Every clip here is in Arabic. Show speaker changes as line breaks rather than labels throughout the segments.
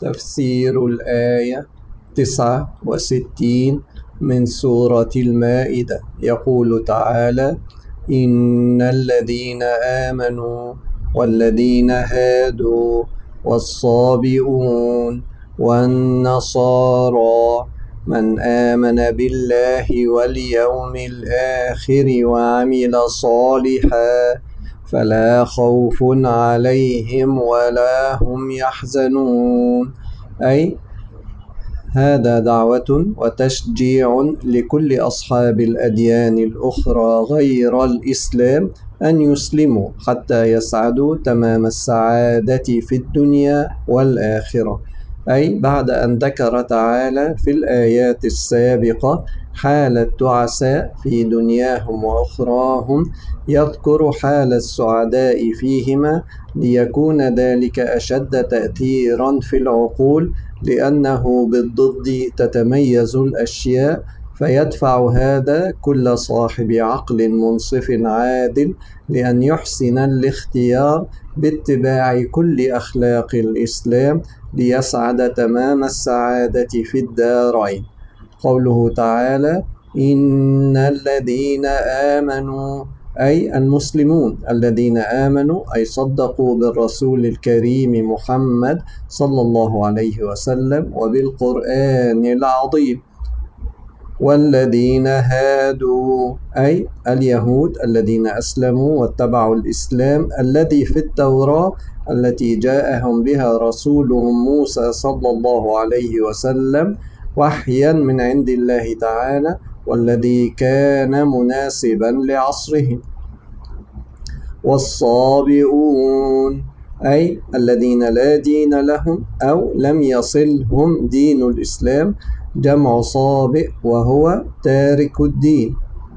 تفسير الآية 69 من سورة المائدة. يقول تعالى: إن الذين آمنوا والذين هادوا والصابئون والنصارى من آمن بالله واليوم الآخر وعمل صالحا فلا خوف عليهم ولا هم يحزنون. أي هذا دعوة وتشجيع لكل أصحاب الأديان الأخرى غير الإسلام أن يسلموا حتى يسعدوا تمام السعادة في الدنيا والآخرة. أي بعد أن ذكر تعالى في الآيات السابقة حال التعساء في دنياهم وأخراهم، يذكر حال السعداء فيهما ليكون ذلك أشد تأثيرا في العقول، لأنه بالضد تتميز الأشياء، فيدفع هذا كل صاحب عقل منصف عادل لأن يحسن الاختيار باتباع كل أخلاق الإسلام ليسعد تمام السعادة في الدارين. قوله تعالى: إن الذين آمنوا، أي المسلمون الذين آمنوا أي صدقوا بالرسول الكريم محمد صلى الله عليه وسلم وبالقرآن العظيم. والذين هادوا أي اليهود الذين أسلموا واتبعوا الإسلام الذي في التوراة التي جاءهم بها رسولهم موسى صلى الله عليه وسلم وحيا من عند الله تعالى، والذي كان مناسبا لعصرهم. والصابئون أي الذين لا دين لهم أو لم يصلهم دين الإسلام، جمع صابئ وهو تارك الدين.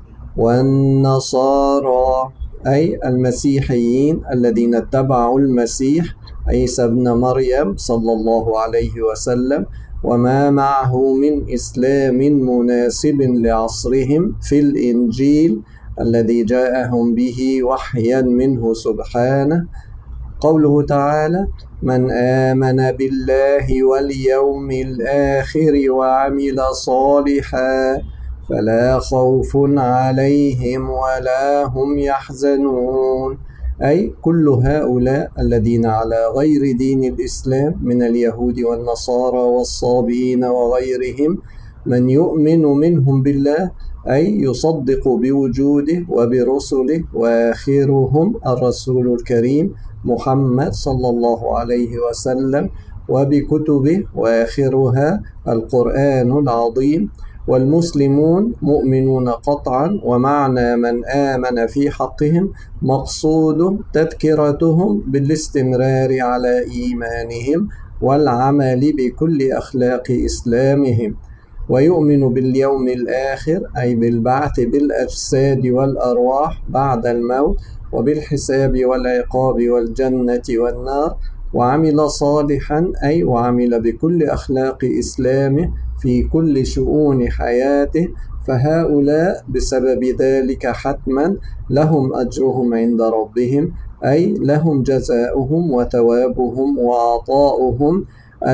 والنصارى أي المسيحيين الذين اتبعوا المسيح عيسى ابن مريم صلى الله عليه وسلم وما معه من إسلام مناسب لعصرهم في الإنجيل الذي جاءهم به وحيا منه سبحانه. قوله تعالى: من آمن بالله واليوم الآخر وعمل صالحا فلا خوف عليهم ولا هم يحزنون. أي كل هؤلاء الذين على غير دين الإسلام من اليهود والنصارى والصابئين وغيرهم، من يؤمن منهم بالله أي يصدق بوجوده وبرسله، وآخرهم الرسول الكريم محمد صلى الله عليه وسلم، وبكتبه وآخرها القرآن العظيم. والمسلمون مؤمنون قطعا، ومعنى من آمن في حقهم مقصود تذكرتهم بالاستمرار على إيمانهم والعمل بكل أخلاق إسلامهم. ويؤمن باليوم الآخر أي بالبعث بالأجساد والأرواح بعد الموت، وبالحساب والعقاب والجنة والنار. وعمل صالحا أي وعمل بكل أخلاق إسلامه في كل شؤون حياته، فهؤلاء بسبب ذلك حتما لهم أجرهم عند ربهم، أي لهم جزاؤهم وثوابهم وعطاؤهم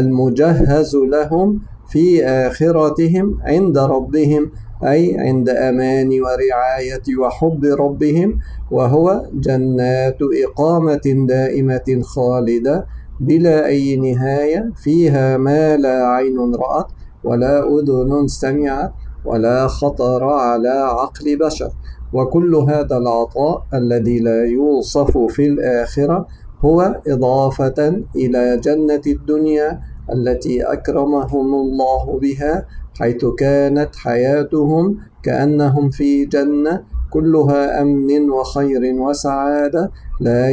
المجهز لهم في آخرتهم عند ربهم، أي عند أمان ورعاية وحب ربهم، وهو جنات إقامة دائمة خالدة بلا أي نهاية، فيها ما لا عين رأت ولا أذن سمعت ولا خطر على عقل بشر. وكل هذا العطاء الذي لا يوصف في الآخرة هو إضافة إلى جنة الدنيا التي أكرمهم الله بها، حيث كانت حياتهم كأنهم في جنة كلها أمن وخير وسعادة لا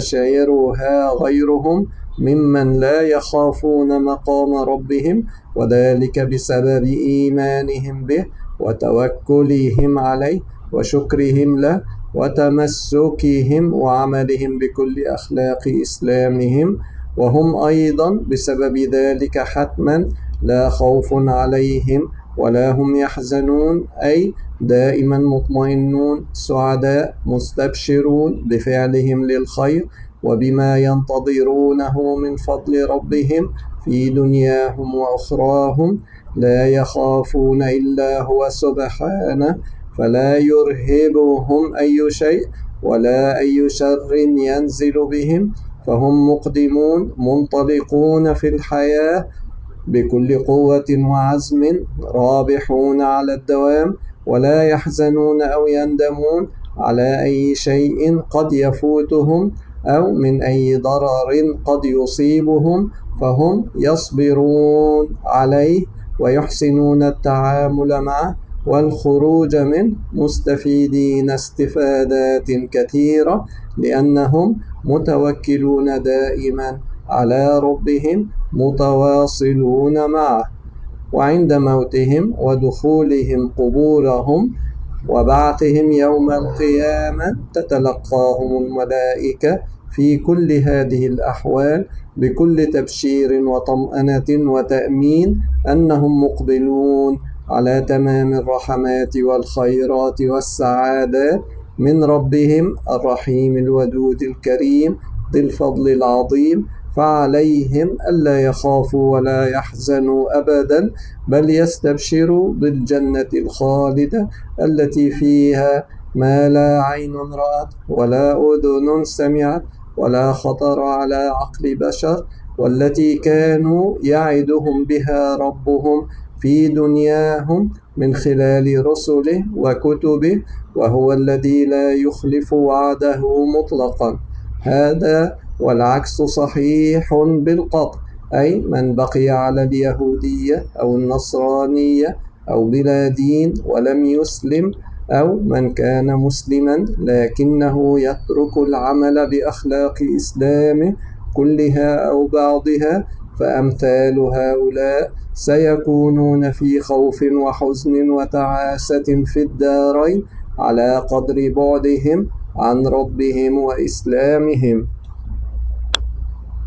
يستشعرها غيرهم ممن لا يخافون مقام ربهم، وذلك بسبب إيمانهم به وتوكلهم عليه وشكرهم له وتمسكهم وعملهم بكل أخلاق إسلامهم. وهم أيضا بسبب ذلك حتما لا خوف عليهم ولا هم يحزنون، أي دائما مطمئنون سعداء مستبشرون بفعلهم للخير وبما ينتظرونه من فضل ربهم في دنياهم وأخراهم، لا يخافون إلا هو سبحانه، فلا يرهبهم أي شيء ولا أي شر ينزل بهم، فهم مقدمون منطلقون في الحياة بكل قوة وعزم، رابحون على الدوام، ولا يحزنون أو يندمون على أي شيء قد يفوتهم أو من أي ضرر قد يصيبهم، فهم يصبرون عليه ويحسنون التعامل معه والخروج منه مستفيدين استفادات كثيرة، لأنهم متوكلون دائما على ربهم متواصلون معه. وعند موتهم ودخولهم قبورهم وبعثهم يوم القيامة تتلقاهم الملائكة في كل هذه الأحوال بكل تبشير وطمأنة وتأمين أنهم مقبلون على تمام الرحمات والخيرات والسعادات من ربهم الرحيم الودود الكريم ذي الفضل العظيم، فعليهم ألا يخافوا ولا يحزنوا أبدا، بل يستبشروا بالجنة الخالدة التي فيها ما لا عين رأت ولا أذن سمعت ولا خطر على عقل بشر، والتي كانوا يعدهم بها ربهم في دنياهم من خلال رسله وكتبه، وهو الذي لا يخلف وعده مطلقا. هذا والعكس صحيح بالقطع، أي من بقي على اليهودية أو النصرانية أو بلا دين ولم يسلم، أو من كان مسلما لكنه يترك العمل بأخلاق إسلامه كلها أو بعضها، فأمثال هؤلاء سيكونون في خوف وحزن وتعاسة في الدارين على قدر بعدهم عن ربهم وإسلامهم.